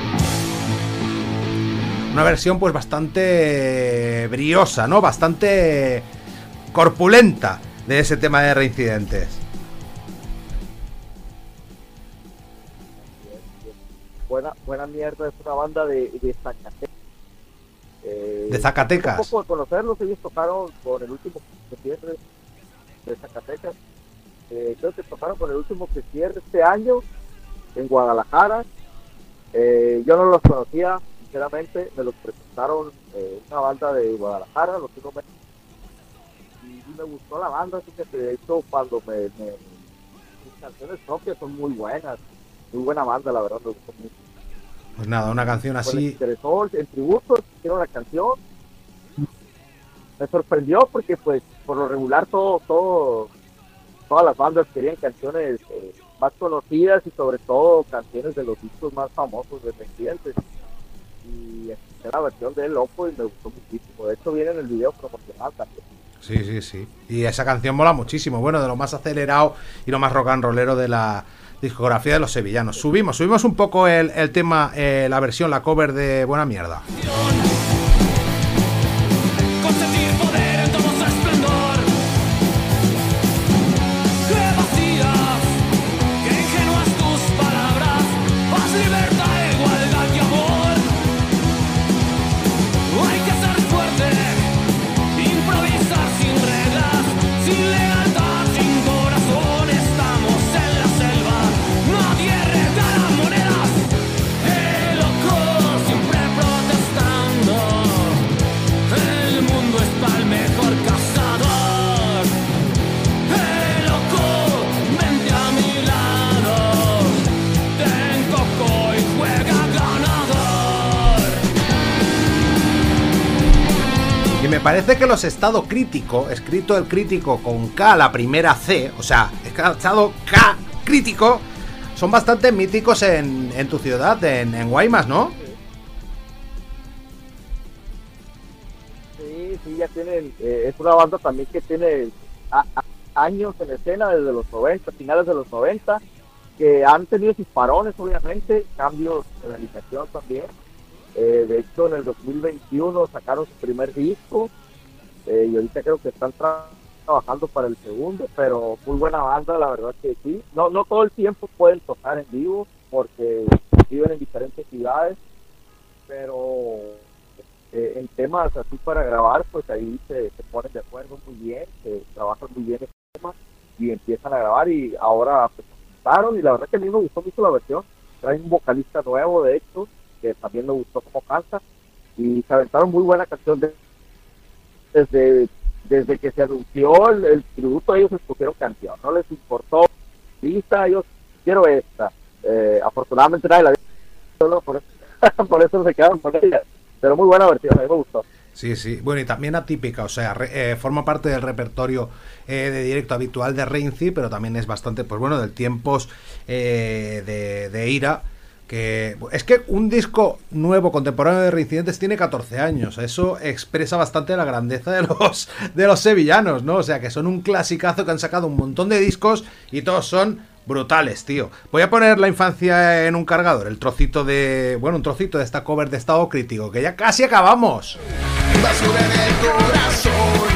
Una versión pues bastante briosa, ¿no? Bastante corpulenta de ese tema de Reincidentes. Buena Mierda es una banda de Zacatecas. De Zacatecas. Un poco de conocerlos, ellos tocaron con el último que cierre de Zacatecas. Creo que tocaron con el último que cierre este año en Guadalajara. Yo no los conocía, sinceramente, me los presentaron una banda de Guadalajara, los que no me... y me gustó la banda, así que de hecho cuando sus canciones propias son muy buenas, muy buena banda, la verdad, me gustó mucho. Pues nada, una canción así. Me interesó el tributo, hicieron la canción, me sorprendió porque pues por lo regular todas las bandas querían canciones más conocidas y sobre todo canciones de los discos más famosos de Reincidentes, y escuché la versión de El Loco y me gustó muchísimo. De hecho viene en el video promocional también. Sí. Y esa canción mola muchísimo. Bueno, de lo más acelerado y lo más rock and rollero de la discografía de los sevillanos. Subimos un poco el tema, la versión, la cover de Buena Mierda. Consentir poder en todo su esplendor. Qué vacías, qué ingenuas tus palabras. Paz, libertad, igualdad y amor. Hay que ser fuerte, improvisar sin reglas, sin lealtad, sin corazón. Estamos en la selva, nadie regala monedas. El loco siempre protestando. El mundo es pa'l mejor cazador. El loco, vente a mi lado. Ten coco y juega ganador. Y me parece que los Estado Crítico, escrito el crítico con K, la primera C, o sea, Estado K Crítico, son bastante míticos en tu ciudad, en Guaymas, ¿no? Sí, ya tienen, es una banda también que tiene años en escena, desde los 90, finales de los 90, que han tenido sus parones, obviamente, cambios de realización también, De hecho, en el 2021 sacaron su primer disco y ahorita creo que están trabajando para el segundo, pero muy buena banda, la verdad que sí. No, no todo el tiempo pueden tocar en vivo porque viven en diferentes ciudades, pero en temas así para grabar, pues ahí se ponen de acuerdo muy bien, se trabajan muy bien el tema y empiezan a grabar y ahora pues y la verdad que a mí me gustó mucho la versión. Trae un vocalista nuevo, de hecho, que también me gustó cómo canta y se aventaron muy buena canción desde que se anunció el tributo. Ellos escogieron canción, no les importó lista, ellos quiero esta. Afortunadamente nadie la vio, ¿no? por eso se quedaron con ella, pero muy buena versión, a mí me gustó. Sí, sí, bueno, y también atípica, o sea, forma parte del repertorio de directo habitual de Raincy, pero también es bastante, pues bueno, del tiempos de Ira, que es que un disco nuevo contemporáneo de Reincidentes tiene 14 años, eso expresa bastante la grandeza de los sevillanos, ¿no? O sea, que son un clasicazo, que han sacado un montón de discos y todos son brutales, tío. Voy a poner La infancia en un cargador, un trocito de esta cover de Estado Crítico, que ya casi acabamos. Basura en el corazón.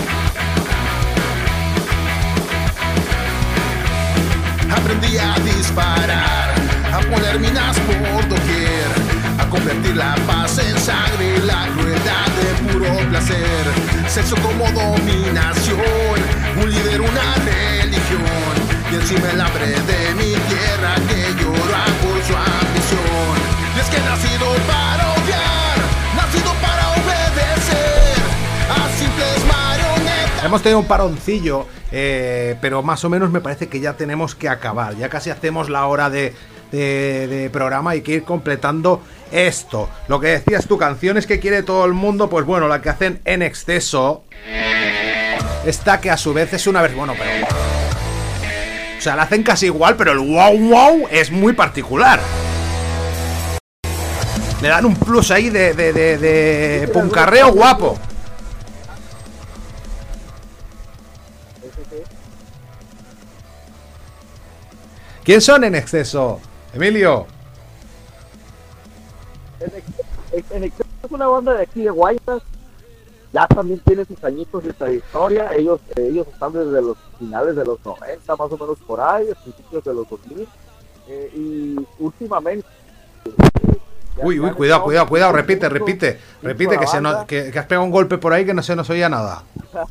Aprendí a disparar, a poner minas por doquier, a convertir la paz en sangre y la crueldad de puro placer. Sexo como dominación, un líder, una religión, y encima el hambre de mi tierra que llora por su ambición. Y es que he nacido para odiar, nacido para obedecer a simples marionetas. Hemos tenido un paroncillo, pero más o menos me parece que ya tenemos que acabar. Ya casi hacemos la hora de programa, hay que ir completando esto. Lo que decías tú, canciones que quiere todo el mundo, pues bueno, la que hacen En Exceso, esta que a su vez es una versión, bueno, pero o sea, la hacen casi igual, pero el wow wow es muy particular. Le dan un plus ahí de puncarreo guapo. ¿Quién son En Exceso, Emilio? En Exceso es una banda de aquí de Guaymas, ya también tiene sus añitos de trayectoria. Ellos están desde los finales de los 90, más o menos por ahí, a principios de los 2000, y últimamente uy, cuidado, repite, que has pegado un golpe por ahí que no se nos oía nada.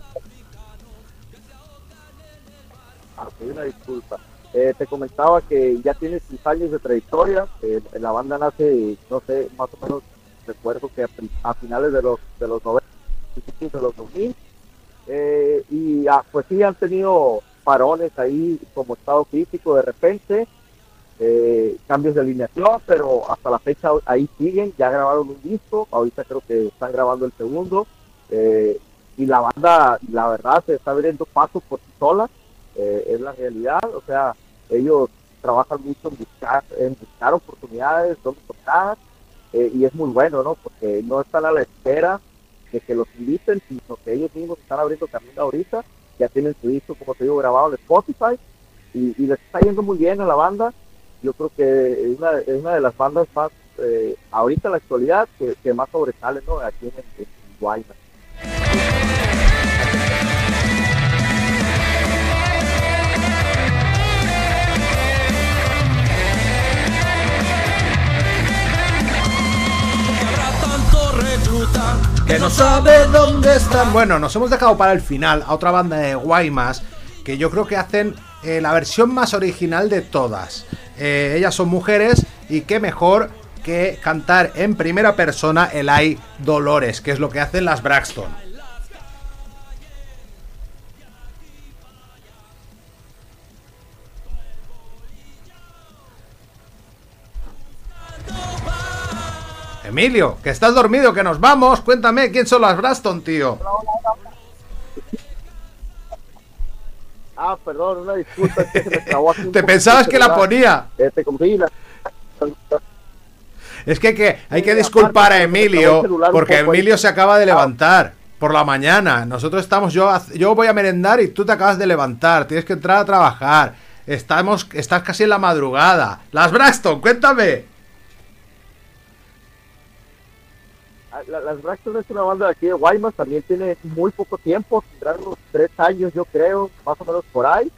Una disculpa. Te comentaba que ya tiene 6 años de trayectoria. La banda nace, no sé, más o menos recuerdo que a finales de los 90, principios de los 2000, y pues sí han tenido parones ahí como Estado Crítico de repente, cambios de alineación, pero hasta la fecha ahí siguen. Ya grabaron un disco, ahorita creo que están grabando el segundo, y la banda, la verdad, se está abriendo paso por sí sola. Es la realidad, o sea, ellos trabajan mucho en buscar oportunidades donde tocar, y es muy bueno, ¿no? Porque no están a la espera de que los inviten, sino que ellos mismos están abriendo camino ahorita. Ya tienen su disco, como te digo, grabado en Spotify, y les está yendo muy bien a la banda. Yo creo que es una de las bandas más, ahorita en la actualidad, que más sobresale, ¿no? Aquí en Guaymas. Que no sabe dónde están. Bueno, nos hemos dejado para el final a otra banda de Guaymas, que yo creo que hacen la versión más original de todas. Ellas son mujeres, y qué mejor que cantar en primera persona el Ay Dolores, que es lo que hacen las Braxton. Emilio, que estás dormido, que nos vamos. Cuéntame, ¿quién son las Braxton, tío? Perdón, una disculpa, es que se me trabó aquí. ¿Te pensabas que la ponía? Te confundí Es que hay que disculpar a Emilio, porque Emilio se acaba de levantar por la mañana. Nosotros estamos, yo voy a merendar y tú te acabas de levantar. Tienes que entrar a trabajar. Estás casi en la madrugada. Las Braxton, cuéntame. las Braxton es una banda de aquí de Guaymas, también tiene muy poco tiempo, tendrán unos 3 años yo creo, más o menos por ahí.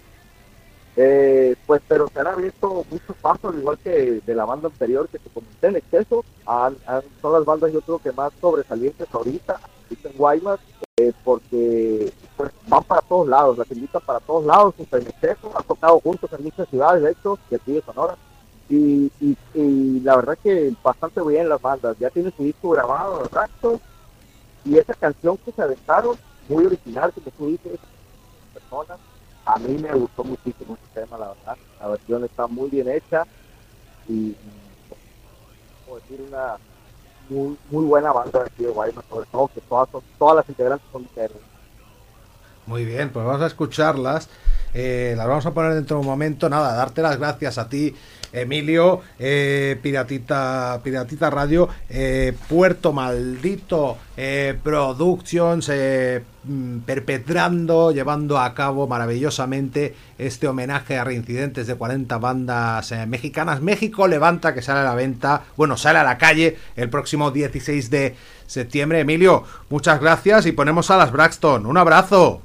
Pues pero se han abierto muchos pasos, al igual que de la banda anterior que te comenté en exceso. Son las bandas yo creo que más sobresalientes ahorita en Guaymas, porque pues van para todos lados, las invitan para todos lados, en exceso, han tocado juntos en muchas ciudades, de hecho, de aquí de Sonora. Y la verdad que bastante bien las bandas, ya tienen su disco grabado de rato, y esa canción que se aventaron, muy original, como tú dices, personas, a mí me gustó muchísimo ese tema, la verdad, la versión está muy bien hecha, y puedo decir una muy buena banda de aquí de Guaymas, sobre todo que todas las integrantes son mujeres. Muy bien, pues vamos a escucharlas. Las vamos a poner dentro de un momento. Nada, darte las gracias a ti, Emilio, Piratita Radio, Puerto Maldito Productions, perpetrando, llevando a cabo maravillosamente este homenaje a reincidentes de 40 bandas mexicanas. México Levanta, que sale a la venta, sale a la calle el próximo 16 de septiembre. Emilio, muchas gracias y ponemos a las Braxton. Un abrazo.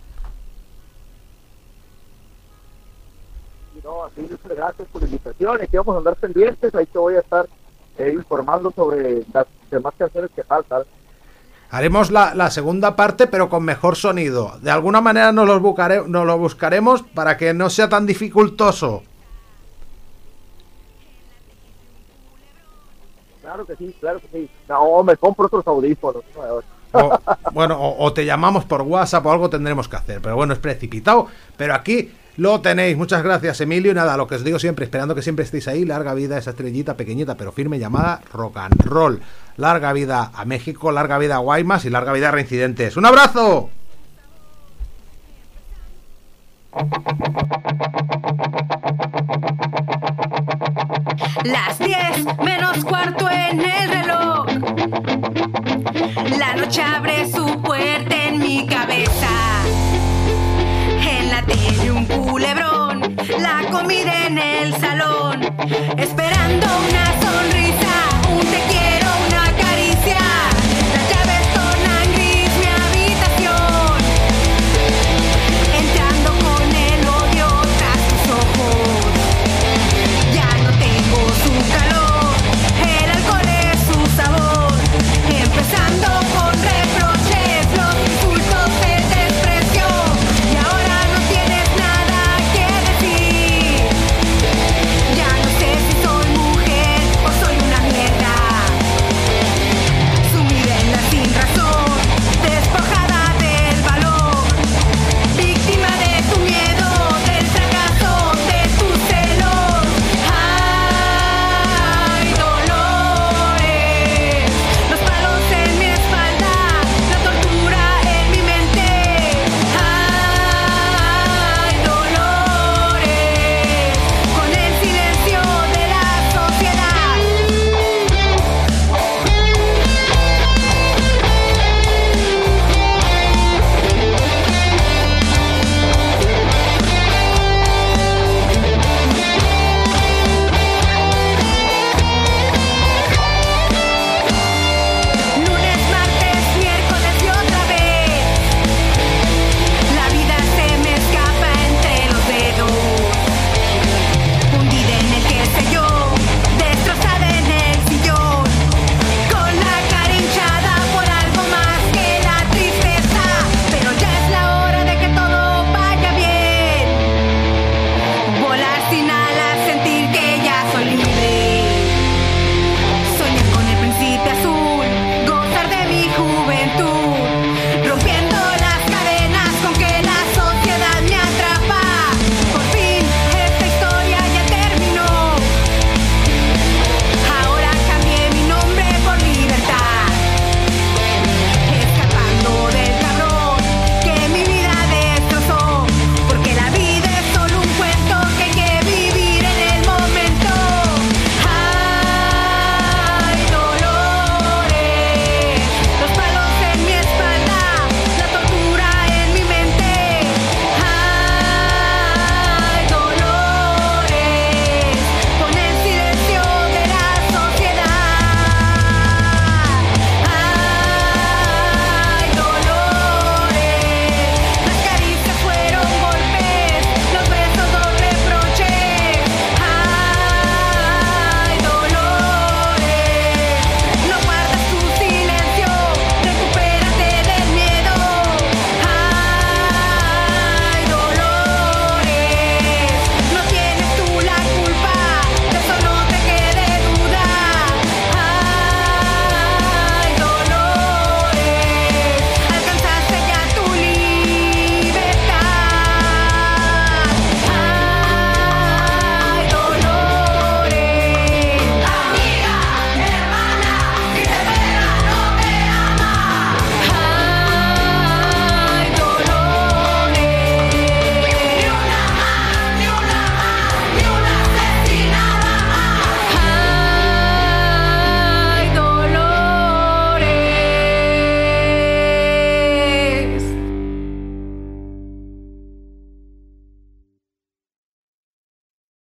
Así, muchas gracias por la invitación, aquí vamos a andar pendientes, ahí te voy a estar informando sobre las demás canciones que faltan. Haremos la segunda parte, pero con mejor sonido. De alguna manera nos lo buscaremos para que no sea tan dificultoso. Claro que sí. No, me compro otros audífonos. O te llamamos por WhatsApp o algo tendremos que hacer. Pero bueno, es precipitado. Pero aquí lo tenéis. Muchas gracias, Emilio. Y nada, lo que os digo siempre, esperando que siempre estéis ahí. Larga vida a esa estrellita pequeñita pero firme llamada rock and roll. Larga vida a México, larga vida a Guaymas y larga vida a Reincidentes. ¡Un abrazo! Las 10:15 en el reloj. La noche abre su puerta en mi cabeza. En la tele un culebrón, la comida en el salón, esperando una